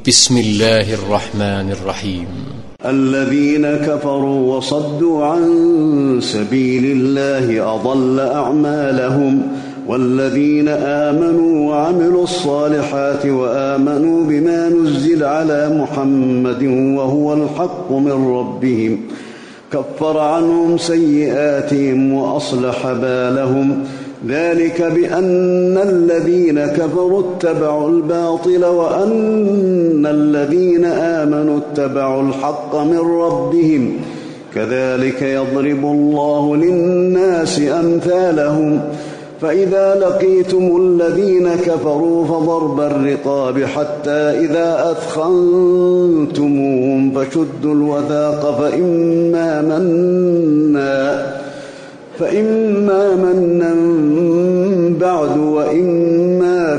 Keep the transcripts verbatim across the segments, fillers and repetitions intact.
بسم الله الرحمن الرحيم. الذين كفروا وصدوا عن سبيل الله أضل أعمالهم، والذين آمنوا وعملوا الصالحات وآمنوا بما نزل على محمد وهو الحق من ربهم كفر عنهم سيئاتهم وأصلح بالهم، ذلك بأن الذين كفروا اتبعوا الباطل وأن الذين آمنوا اتبعوا الحق من ربهم، كذلك يضرب الله للناس أمثالهم. فإذا لقيتم الذين كفروا فضرب الرقاب حتى إذا أثخنتموهم فشدوا الوثاق فإما منا فإما منا بعد وإما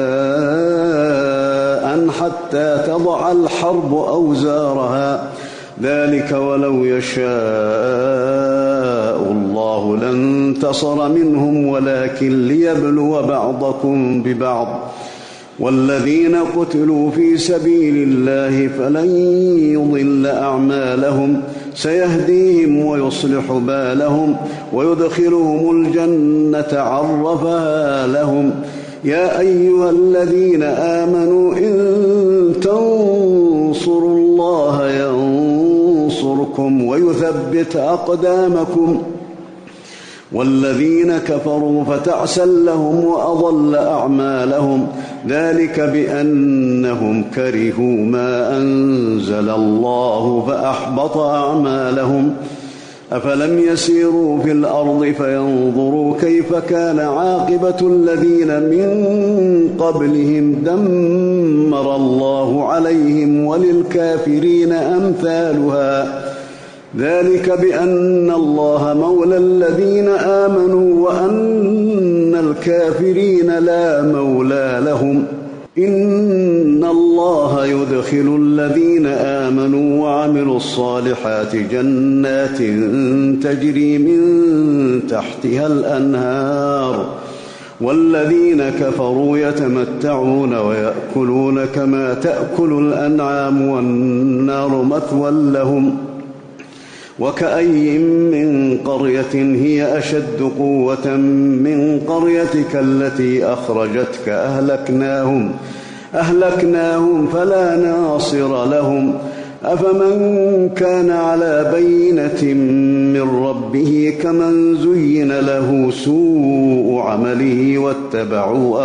فداء حتى تضع الحرب أوزارها، ذلك ولو يشاء الله لانتصر منهم ولكن ليبلو بعضكم ببعض، والذين قتلوا في سبيل الله فلن يضل أعمالهم، سيهديهم ويصلح بالهم ويدخلهم الجنة عرفها لهم. يا أيها الذين آمنوا إن تنصروا الله ينصركم ويثبت أقدامكم، والذين كفروا فتعسا لهم وأضل أعمالهم، ذلك بأنهم كرهوا ما أنزل الله فأحبط أعمالهم. أفلم يسيروا في الأرض فينظروا كيف كان عاقبة الذين من قبلهم دمر الله عليهم وللكافرين أمثالها، ذلك بأن الله مولى الذين آمنوا وأن الكافرين لا مولى لهم. إن الله يدخل الذين آمنوا وعملوا الصالحات جنات تجري من تحتها الأنهار، والذين كفروا يتمتعون ويأكلون كما تأكل الأنعام والنار مثوى لهم. وكأي من قرية هي أشد قوة من قريتك التي أخرجتك أهلكناهم أهلكناهم فلا ناصر لهم. أفمن كان على بينة من ربه كمن زين له سوء عمله واتبعوا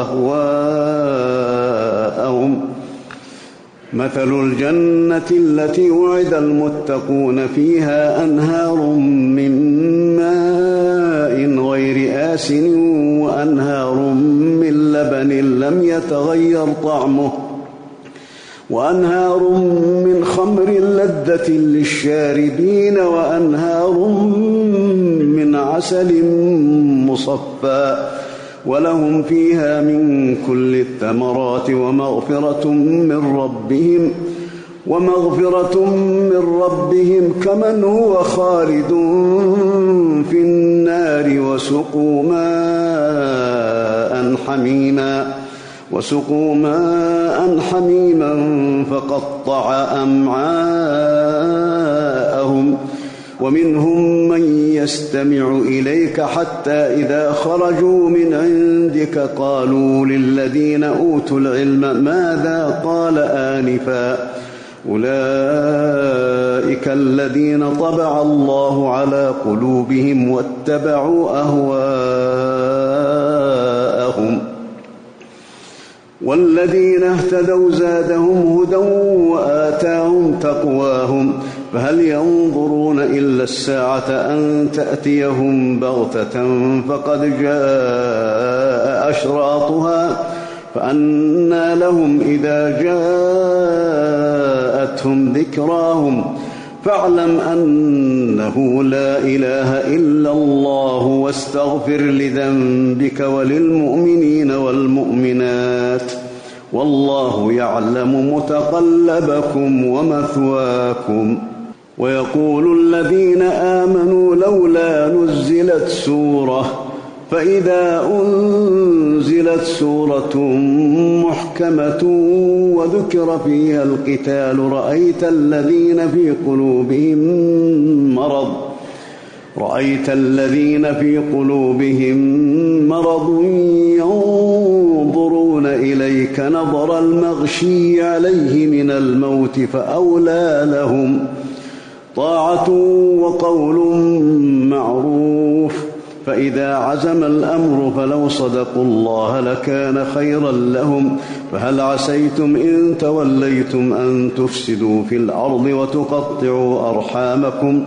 أهواءهم. مثل الجنة التي وعد المتقون فيها أنهار من ماء غير آسن وأنهار من لبن لم يتغير طعمه وأنهار من خمر لذة للشاربين وأنهار من عسل مصفى ولهم فيها من كل الثمرات ومغفرة من ربهم ومغفرة من ربهم كمن هو خالد في النار وسقوا ماء حميما وسقوا ماء حميما فقطع أمعاءهم. ومنهم من يستمع إليك حتى إذا خرجوا من عندك قالوا للذين أوتوا العلم ماذا قال آنفا، أولئك الذين طبع الله على قلوبهم واتبعوا أهواءهم. والذين اهتدوا زادهم هدى وآتاهم تقواهم، فهل ينظرون إلا الساعة أن تأتيهم بغتة فقد جاء أشراطها فأنى لهم إذا جاءتهم ذكراهم. فاعلم أنه لا إله إلا الله واستغفر لذنبك وللمؤمنين والمؤمنات، والله يعلم متقلبكم ومثواكم. ويقول الذين آمنوا لولا نزلت سورة فإذا أنزلت سورة محكمة وذكر فيها القتال رأيت الذين في قلوبهم مرض رأيت الذين في قلوبهم مرض ينظرون إليك نظر المغشي عليه من الموت فأولى لهم طاعة وقول معروف. فإذا عزم الأمر فلو صدقوا الله لكان خيرا لهم. فهل عسيتم إن توليتم أن تفسدوا في الأرض وتقطعوا أرحامكم؟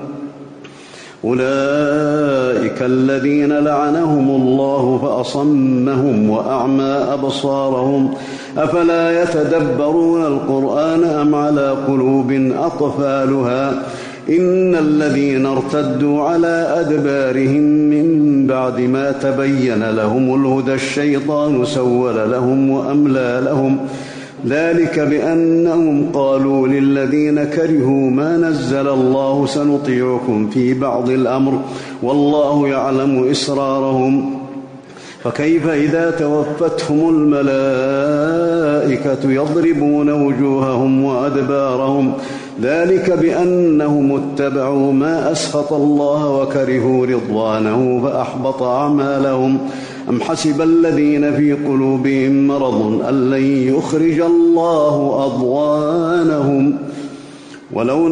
أولئك الذين لعنهم الله فأصمهم وأعمى أبصارهم أفلا يتدبرون القرآن أم على قلوب أقفالها إن الذين ارتدوا على أدبارهم من بعد ما تبين لهم الهدى الشيطان سول لهم وأملى لهم ذلك بأنهم قالوا للذين كرهوا ما نزل الله سنطيعكم في بعض الأمر والله يعلم إسرارهم. فكيف إذا توفتهم الملائكة يضربون وجوههم وأدبارهم ذلك بأنهم اتبعوا ما أسخط الله وكرهوا رضوانه فأحبط أعمالهم. أم حسب الذين في قلوبهم مرض أن لن يخرج الله أضغانهم ولو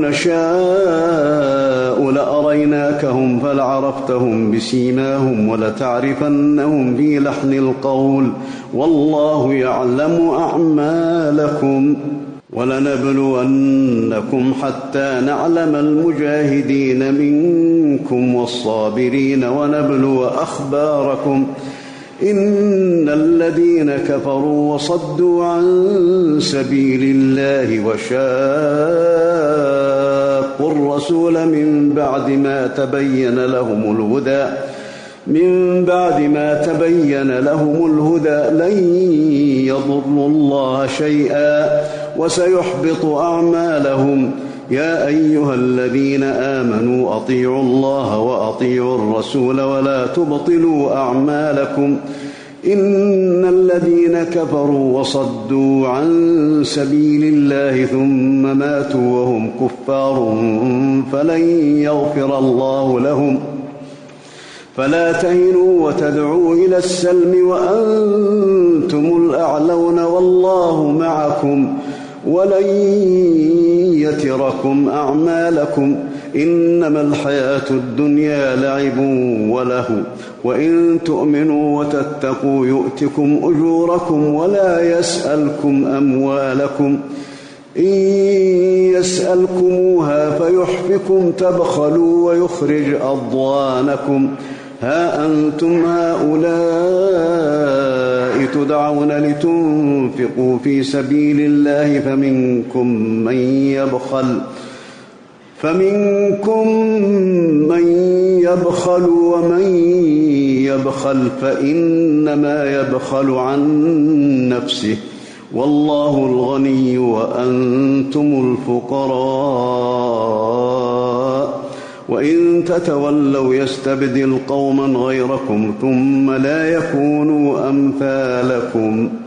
نشاء لأريناكهم فلعرفتهم بسيماهم ولتعرفنهم في لحن القول والله يعلم أعمالكم. ولنبلونكم حتى نعلم المجاهدين منكم والصابرين ونبلو أخباركم إن الذين كفروا وصدوا عن سبيل الله وشاقوا الرسول من بعد ما تبين لهم الهدى من بعد ما تبين لهم الهدى لن يضروا الله شيئا وسيحبط أعمالهم. يا أيها الذين آمنوا أطيعوا الله وأطيعوا الرسول ولا تبطلوا أعمالكم إن الذين كفروا وصدوا عن سبيل الله ثم ماتوا وهم كفار فلن يغفر الله لهم. فلا تهنوا وتدعوا إلى السلم وأنتم الأعلون والله معكم ولن يتركم أعمالكم إنما الحياة الدنيا لعب وله وإن تؤمنوا وتتقوا يؤتكم أجوركم ولا يسألكم أموالكم إن يسألكموها فيحفكم تبخلوا ويخرج أضغانكم. ها أنتم هؤلاء تدعون لتنفقوا في سبيل الله فمنكم من يبخل فمنكم من يبخل ومن يبخل فإنما يبخل عن نفسه والله الغني وأنتم الفقراء وإن تتولوا يستبدل قوما غيركم ثم لا يكونوا أمثالكم.